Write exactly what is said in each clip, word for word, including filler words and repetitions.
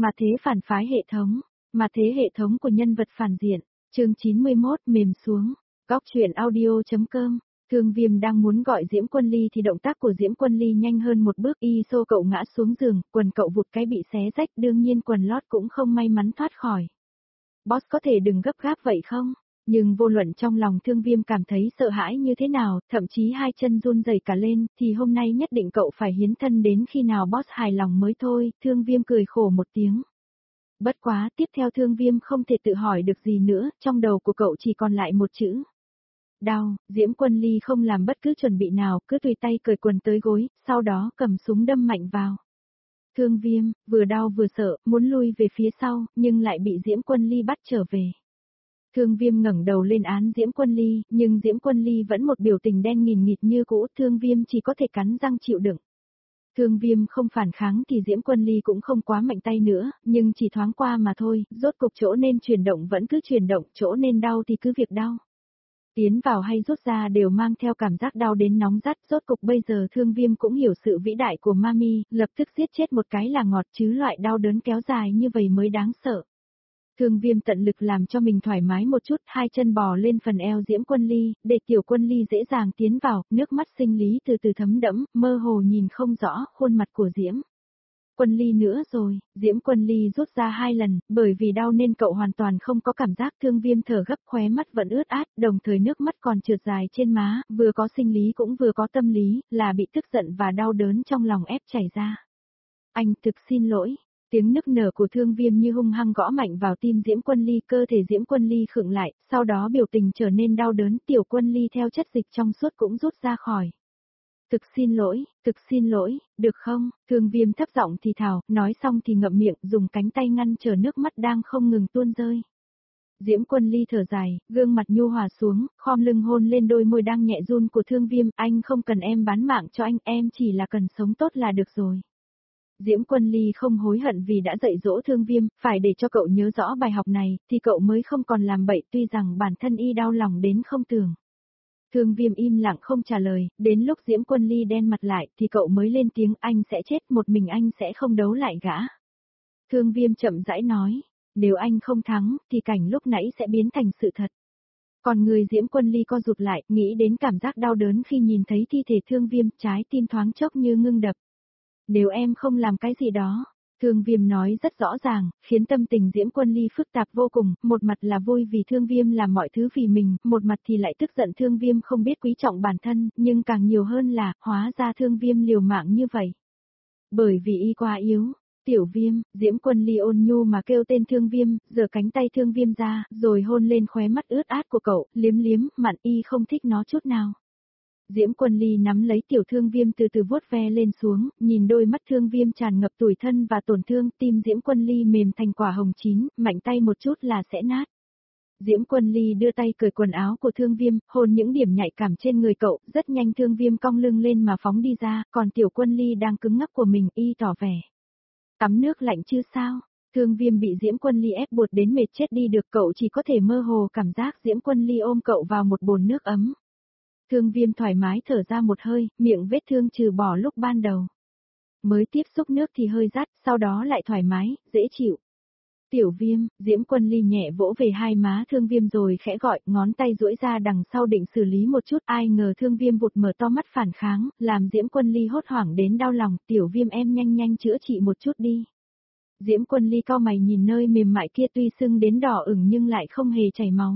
Mà thế phản phái hệ thống, mà thế hệ thống của nhân vật phản diện, chương chín mươi mốt mềm xuống, góc truyện audio.com. Thương Viêm đang muốn gọi Diễm Quân Ly thì động tác của Diễm Quân Ly nhanh hơn một bước, y xô cậu ngã xuống giường, quần cậu vụt cái bị xé rách, đương nhiên quần lót cũng không may mắn thoát khỏi. Boss có thể đừng gấp gáp vậy không? Nhưng vô luận trong lòng Thương Viêm cảm thấy sợ hãi như thế nào, thậm chí hai chân run rẩy cả lên, thì hôm nay nhất định cậu phải hiến thân đến khi nào boss hài lòng mới thôi. Thương Viêm cười khổ một tiếng. Bất quá, tiếp theo Thương Viêm không thể tự hỏi được gì nữa, trong đầu của cậu chỉ còn lại một chữ. Đau. Diễm Quân Ly không làm bất cứ chuẩn bị nào, cứ tùy tay cởi quần tới gối, sau đó cầm súng đâm mạnh vào. Thương Viêm, vừa đau vừa sợ, muốn lui về phía sau, nhưng lại bị Diễm Quân Ly bắt trở về. Thương Viêm ngẩng đầu lên án Diễm Quân Ly, nhưng Diễm Quân Ly vẫn một biểu tình đen nghìn nghịt như cũ, Thương Viêm chỉ có thể cắn răng chịu đựng. Thương Viêm không phản kháng thì Diễm Quân Ly cũng không quá mạnh tay nữa, nhưng chỉ thoáng qua mà thôi, rốt cục chỗ nên chuyển động vẫn cứ chuyển động, chỗ nên đau thì cứ việc đau. Tiến vào hay rút ra đều mang theo cảm giác đau đến nóng rát, rốt cục bây giờ Thương Viêm cũng hiểu sự vĩ đại của Mami, lập tức giết chết một cái là ngọt chứ loại đau đớn kéo dài như vậy mới đáng sợ. Thương Viêm tận lực làm cho mình thoải mái một chút, hai chân bò lên phần eo Diễm Quân Ly, để Tiểu Quân Ly dễ dàng tiến vào, nước mắt sinh lý từ từ thấm đẫm, mơ hồ nhìn không rõ khuôn mặt của Diễm Quân Ly nữa rồi. Diễm Quân Ly rút ra hai lần, bởi vì đau nên cậu hoàn toàn không có cảm giác. Thương Viêm thở gấp, khóe mắt vẫn ướt át, đồng thời nước mắt còn trượt dài trên má, vừa có sinh lý cũng vừa có tâm lý, là bị tức giận và đau đớn trong lòng ép chảy ra. Anh thực xin lỗi. Tiếng nức nở của Thương Viêm như hung hăng gõ mạnh vào tim Diễm Quân Ly, cơ thể Diễm Quân Ly khựng lại, sau đó biểu tình trở nên đau đớn, Tiểu Quân Ly theo chất dịch trong suốt cũng rút ra khỏi. Thực xin lỗi, thực xin lỗi, được không? Thương Viêm thấp giọng thì thào, nói xong thì ngậm miệng, dùng cánh tay ngăn trở nước mắt đang không ngừng tuôn rơi. Diễm Quân Ly thở dài, gương mặt nhu hòa xuống, khom lưng hôn lên đôi môi đang nhẹ run của Thương Viêm, anh không cần em bán mạng cho anh, em chỉ là cần sống tốt là được rồi. Diễm Quân Ly không hối hận vì đã dạy dỗ Thương Viêm, phải để cho cậu nhớ rõ bài học này, thì cậu mới không còn làm bậy, tuy rằng bản thân y đau lòng đến không tưởng. Thương Viêm im lặng không trả lời, đến lúc Diễm Quân Ly đen mặt lại thì cậu mới lên tiếng, anh sẽ chết, một mình anh sẽ không đấu lại gã. Thương Viêm chậm rãi nói, nếu anh không thắng, thì cảnh lúc nãy sẽ biến thành sự thật. Còn người Diễm Quân Ly co rụt lại, nghĩ đến cảm giác đau đớn khi nhìn thấy thi thể Thương Viêm, trái tim thoáng chốc như ngưng đập. Nếu em không làm cái gì đó, Thương Viêm nói rất rõ ràng, khiến tâm tình Diễm Quân Ly phức tạp vô cùng, một mặt là vui vì Thương Viêm làm mọi thứ vì mình, một mặt thì lại tức giận Thương Viêm không biết quý trọng bản thân, nhưng càng nhiều hơn là, hóa ra Thương Viêm liều mạng như vậy. Bởi vì y quá yếu. Tiểu Viêm, Diễm Quân Ly ôn nhu mà kêu tên Thương Viêm, giở cánh tay Thương Viêm ra, rồi hôn lên khóe mắt ướt át của cậu, liếm liếm, mặn y không thích nó chút nào. Diễm Quân Ly nắm lấy Tiểu Thương Viêm từ từ vuốt ve lên xuống, nhìn đôi mắt Thương Viêm tràn ngập tủi thân và tổn thương, tim Diễm Quân Ly mềm thành quả hồng chín, mạnh tay một chút là sẽ nát. Diễm Quân Ly đưa tay cởi quần áo của Thương Viêm, hôn những điểm nhạy cảm trên người cậu, rất nhanh Thương Viêm cong lưng lên mà phóng đi ra, còn Tiểu Quân Ly đang cứng ngắc của mình y tỏ vẻ. Tắm nước lạnh chứ sao? Thương Viêm bị Diễm Quân Ly ép buộc đến mệt chết đi được, cậu chỉ có thể mơ hồ cảm giác Diễm Quân Ly ôm cậu vào một bồn nước ấm. Thương Viêm thoải mái thở ra một hơi, miệng vết thương trừ bỏ lúc ban đầu. Mới tiếp xúc nước thì hơi rát, sau đó lại thoải mái, dễ chịu. Tiểu Viêm, Diễm Quân Ly nhẹ vỗ về hai má Thương Viêm rồi khẽ gọi, ngón tay duỗi ra đằng sau định xử lý một chút, ai ngờ Thương Viêm vụt mở to mắt phản kháng, làm Diễm Quân Ly hốt hoảng đến đau lòng, Tiểu Viêm em nhanh nhanh chữa trị một chút đi. Diễm Quân Ly cau mày nhìn nơi mềm mại kia, tuy sưng đến đỏ ửng nhưng lại không hề chảy máu.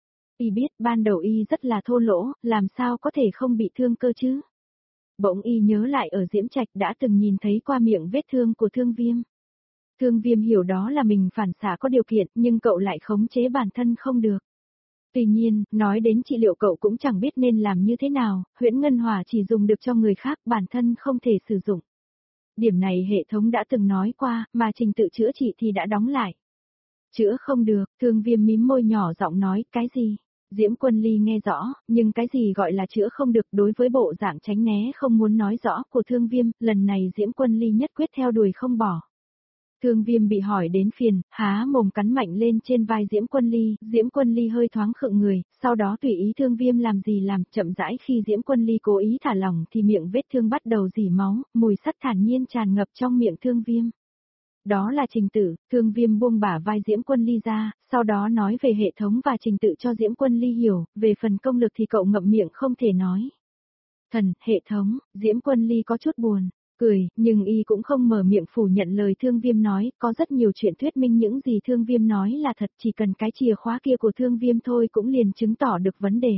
Y biết ban đầu y rất là thô lỗ, làm sao có thể không bị thương cơ chứ. Bỗng y nhớ lại ở Diễm Trạch đã từng nhìn thấy qua miệng vết thương của Thương Viêm. Thương Viêm hiểu đó là mình phản xạ có điều kiện, nhưng cậu lại khống chế bản thân không được. Tuy nhiên, nói đến trị liệu cậu cũng chẳng biết nên làm như thế nào, huyễn ngân hỏa chỉ dùng được cho người khác, bản thân không thể sử dụng. Điểm này hệ thống đã từng nói qua, mà trình tự chữa trị thì đã đóng lại. Chữa không được, Thương Viêm mím môi nhỏ giọng nói, cái gì? Diễm Quân Ly nghe rõ, nhưng cái gì gọi là chữa không được, đối với bộ dạng tránh né không muốn nói rõ của Thương Viêm, lần này Diễm Quân Ly nhất quyết theo đuổi không bỏ. Thương Viêm bị hỏi đến phiền, há mồm cắn mạnh lên trên vai Diễm Quân Ly, Diễm Quân Ly hơi thoáng khựng người, sau đó tùy ý Thương Viêm làm gì làm, chậm rãi khi Diễm Quân Ly cố ý thả lỏng thì miệng vết thương bắt đầu rỉ máu, mùi sắt thản nhiên tràn ngập trong miệng Thương Viêm. Đó là Trình Tử. Thương Viêm buông bả vai Diễm Quân Ly ra, sau đó nói về hệ thống và trình tự cho Diễm Quân Ly hiểu, về phần công lực thì cậu ngậm miệng không thể nói. Thần, hệ thống, Diễm Quân Ly có chút buồn, cười, nhưng y cũng không mở miệng phủ nhận lời Thương Viêm nói, có rất nhiều chuyện thuyết minh những gì Thương Viêm nói là thật, chỉ cần cái chìa khóa kia của Thương Viêm thôi cũng liền chứng tỏ được vấn đề.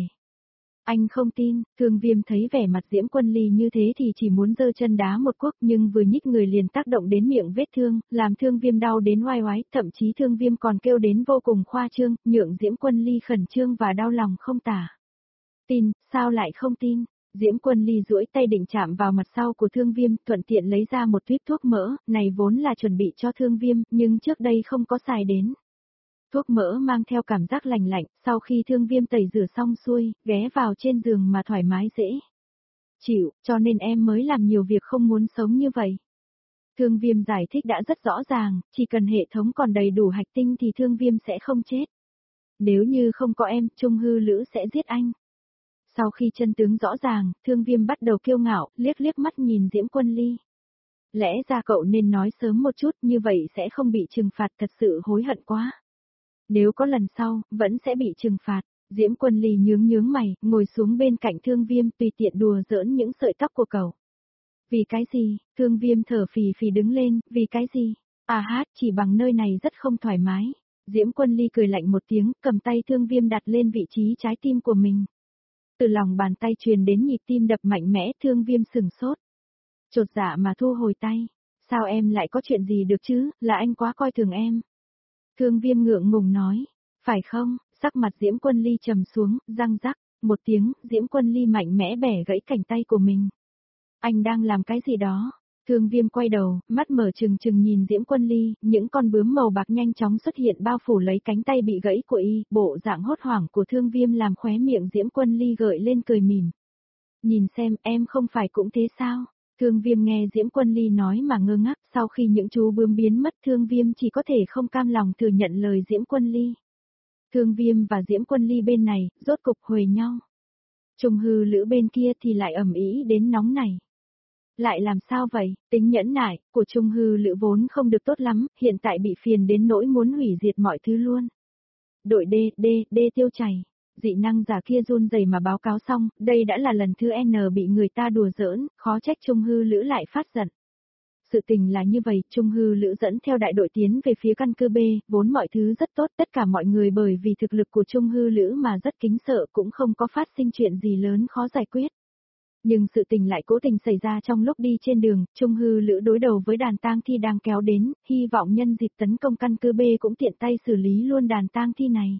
Anh không tin, Thương Viêm thấy vẻ mặt Diễm Quân Ly như thế thì chỉ muốn giơ chân đá một quốc, nhưng vừa nhích người liền tác động đến miệng vết thương, làm Thương Viêm đau đến oai oái, thậm chí Thương Viêm còn kêu đến vô cùng khoa trương, nhượng Diễm Quân Ly khẩn trương và đau lòng không tả. Tin, sao lại không tin? Diễm Quân Ly duỗi tay định chạm vào mặt sau của Thương Viêm, thuận tiện lấy ra một tuyết thuốc mỡ, này vốn là chuẩn bị cho Thương Viêm, nhưng trước đây không có xài đến. Thuốc mỡ mang theo cảm giác lành lạnh, sau khi Thương Viêm tẩy rửa xong xuôi, ghé vào trên giường mà thoải mái dễ chịu, cho nên em mới làm nhiều việc không muốn sống như vậy. Thương Viêm giải thích đã rất rõ ràng, chỉ cần hệ thống còn đầy đủ hạch tinh thì Thương Viêm sẽ không chết. Nếu như không có em, Trung Hư Lữ sẽ giết anh. Sau khi chân tướng rõ ràng, Thương Viêm bắt đầu kiêu ngạo, liếc liếc mắt nhìn Diễm Quân Ly. Lẽ ra cậu nên nói sớm một chút, như vậy sẽ không bị trừng phạt, thật sự hối hận quá. Nếu có lần sau, vẫn sẽ bị trừng phạt. Diễm Quân Ly nhướng nhướng mày, ngồi xuống bên cạnh Thương Viêm tùy tiện đùa giỡn những sợi tóc của cậu. Vì cái gì? Thương Viêm thở phì phì đứng lên, vì cái gì? À hát, chỉ bằng nơi này rất không thoải mái. Diễm Quân Ly cười lạnh một tiếng, cầm tay Thương Viêm đặt lên vị trí trái tim của mình. Từ lòng bàn tay truyền đến nhịp tim đập mạnh mẽ, Thương Viêm sừng sốt. Chột dạ mà thu hồi tay. Sao em lại có chuyện gì được chứ, là anh quá coi thường em. Thương Viêm ngượng ngùng nói, phải không? Sắc mặt Diễm Quân Ly trầm xuống, răng rắc, một tiếng, Diễm Quân Ly mạnh mẽ bẻ gãy cánh tay của mình. Anh đang làm cái gì đó? Thương Viêm quay đầu, mắt mở trừng trừng nhìn Diễm Quân Ly, những con bướm màu bạc nhanh chóng xuất hiện bao phủ lấy cánh tay bị gãy của y, bộ dạng hốt hoảng của Thương Viêm làm khóe miệng Diễm Quân Ly gợi lên cười mỉm. Nhìn xem, em không phải cũng thế sao? Thương Viêm nghe Diễm Quân Ly nói mà ngơ ngác, sau khi những chú bướm biến mất Thương Viêm chỉ có thể không cam lòng thừa nhận lời Diễm Quân Ly. Thương Viêm và Diễm Quân Ly bên này, rốt cục huề nhau. Trung Hư Lữ bên kia thì lại ầm ĩ đến nóng này. Lại làm sao vậy, tính nhẫn nại của Trung Hư Lữ vốn không được tốt lắm, hiện tại bị phiền đến nỗi muốn hủy diệt mọi thứ luôn. Đội D, D, D tiêu chảy. Dị năng giả kia run rẩy mà báo cáo xong, đây đã là lần thứ N bị người ta đùa giỡn, khó trách Trung Hư Lữ lại phát giận. Sự tình là như vậy, Trung Hư Lữ dẫn theo đại đội tiến về phía căn cứ B, vốn mọi thứ rất tốt, tất cả mọi người bởi vì thực lực của Trung Hư Lữ mà rất kính sợ cũng không có phát sinh chuyện gì lớn khó giải quyết. Nhưng sự tình lại cố tình xảy ra trong lúc đi trên đường, Trung Hư Lữ đối đầu với đàn tang thi đang kéo đến, hy vọng nhân dịp tấn công căn cứ B cũng tiện tay xử lý luôn đàn tang thi này.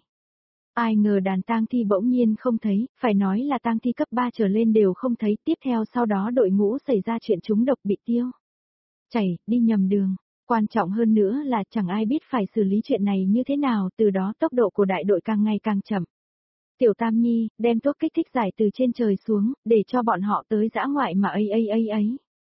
Ai ngờ đàn tang thi bỗng nhiên không thấy, phải nói là tang thi cấp ba trở lên đều không thấy, tiếp theo sau đó đội ngũ xảy ra chuyện trúng độc bị tiêu chảy, đi nhầm đường. Quan trọng hơn nữa là chẳng ai biết phải xử lý chuyện này như thế nào, từ đó tốc độ của đại đội càng ngày càng chậm. Tiểu Tam Nhi, đem thuốc kích thích giải từ trên trời xuống, để cho bọn họ tới dã ngoại mà ấy ấy ấy ấy.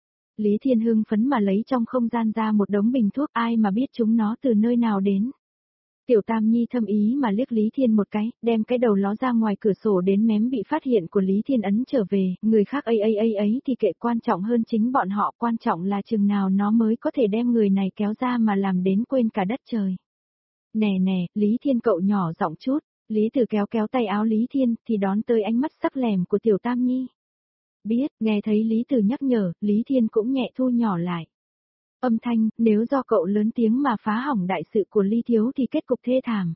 Lý Thiên hưng phấn mà lấy trong không gian ra một đống bình thuốc, ai mà biết chúng nó từ nơi nào đến. Tiểu Tam Nhi thâm ý mà liếc Lý Thiên một cái, đem cái đầu ló ra ngoài cửa sổ đến mém bị phát hiện của Lý Thiên ấn trở về, người khác ấy ấy ấy ấy thì kệ, quan trọng hơn chính bọn họ, quan trọng là chừng nào nó mới có thể đem người này kéo ra mà làm đến quên cả đất trời. Nè nè, Lý Thiên cậu nhỏ giọng chút, Lý Tử kéo kéo tay áo Lý Thiên thì đón tới ánh mắt sắc lẻm của Tiểu Tam Nhi. Biết, nghe thấy Lý Tử nhắc nhở, Lý Thiên cũng nhẹ thu nhỏ lại. Âm thanh, nếu do cậu lớn tiếng mà phá hỏng đại sự của Ly Thiếu thì kết cục thê thảm.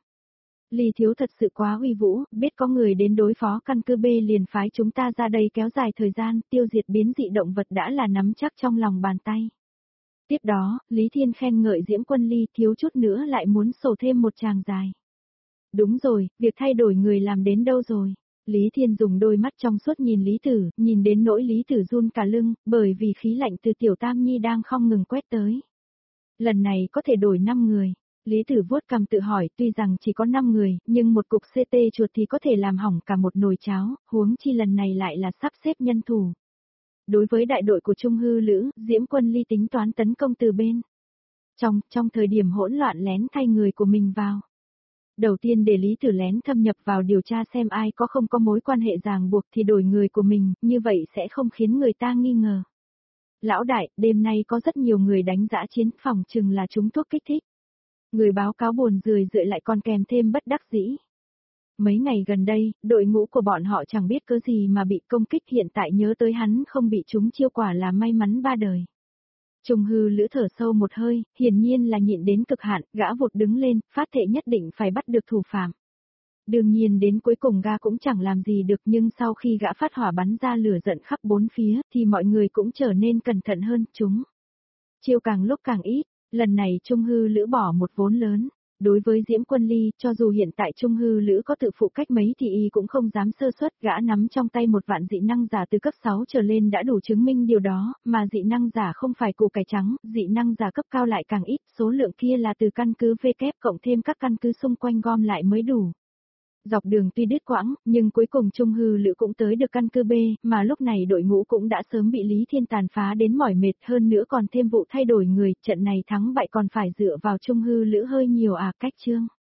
Ly Thiếu thật sự quá uy vũ, biết có người đến đối phó căn cứ B liền phái chúng ta ra đây kéo dài thời gian, tiêu diệt biến dị động vật đã là nắm chắc trong lòng bàn tay. Tiếp đó, Lý Thiên khen ngợi Diễm Quân Ly, thiếu chút nữa lại muốn sổ thêm một tràng dài. Đúng rồi, việc thay đổi người làm đến đâu rồi? Lý Thiên dùng đôi mắt trong suốt nhìn Lý Tử, nhìn đến nỗi Lý Tử run cả lưng, bởi vì khí lạnh từ Tiểu Tam Nhi đang không ngừng quét tới. Lần này có thể đổi năm người. Lý Tử vuốt cằm tự hỏi, tuy rằng chỉ có năm người, nhưng một cục xê tê chuột thì có thể làm hỏng cả một nồi cháo, huống chi lần này lại là sắp xếp nhân thủ. Đối với đại đội của Trung Hư Lữ, Diễm Quân Ly tính toán tấn công từ bên trong, trong thời điểm hỗn loạn lén thay người của mình vào. Đầu tiên để Lý Tử lén thâm nhập vào điều tra xem ai có không có mối quan hệ ràng buộc thì đổi người của mình, như vậy sẽ không khiến người ta nghi ngờ. Lão đại, đêm nay có rất nhiều người đánh dã chiến, phòng chừng là trúng thuốc kích thích. Người báo cáo buồn rười rượi lại còn kèm thêm bất đắc dĩ. Mấy ngày gần đây, đội ngũ của bọn họ chẳng biết cớ gì mà bị công kích, hiện tại nhớ tới hắn không bị trúng chiêu quả là may mắn ba đời. Trung hư lữ thở sâu một hơi, hiển nhiên là nhịn đến cực hạn, gã vụt đứng lên, phát thệ nhất định phải bắt được thủ phạm. Đương nhiên đến cuối cùng gã cũng chẳng làm gì được, nhưng sau khi gã phát hỏa bắn ra lửa giận khắp bốn phía, thì mọi người cũng trở nên cẩn thận hơn, chúng. Chiêu càng lúc càng ít, lần này Trung hư lữ bỏ một vốn lớn. Đối với Diễm Quân Ly, cho dù hiện tại Trung hư lữ có tự phụ cách mấy thì y cũng không dám sơ suất, gã nắm trong tay một vạn dị năng giả từ cấp sáu trở lên đã đủ chứng minh điều đó, mà dị năng giả không phải củ cải trắng, dị năng giả cấp cao lại càng ít, số lượng kia là từ căn cứ V kép cộng thêm các căn cứ xung quanh gom lại mới đủ. Dọc đường tuy đứt quãng, nhưng cuối cùng Trung hư lữ cũng tới được căn cứ B, mà lúc này đội ngũ cũng đã sớm bị Lý Thiên tàn phá đến mỏi mệt, hơn nữa còn thêm vụ thay đổi người, trận này thắng bại còn phải dựa vào Trung hư lữ hơi nhiều à. Cách chương